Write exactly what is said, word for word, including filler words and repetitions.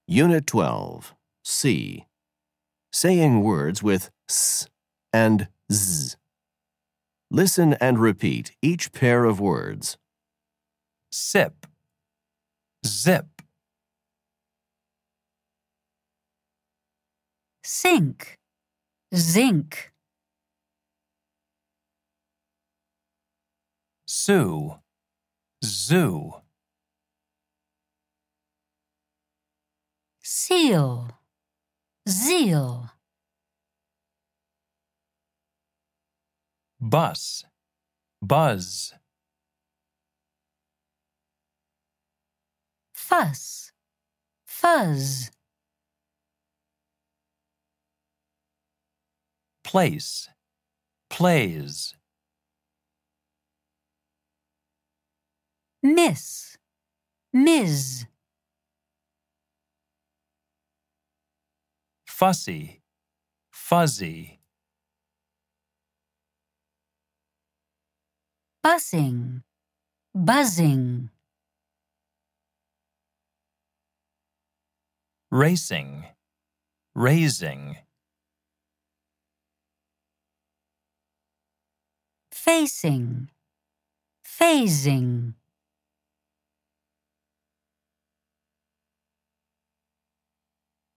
Unit twelve, C. Saying words with s and z. Listen and repeat each pair of words. Sip, zip, Sink, zinc, sue, zoo, seal, zeal, bus, buzz, fuss, fuzz, place, plays, miss, miz, fussy, fuzzy, bussing, buzzing, racing, raising, facing, phasing.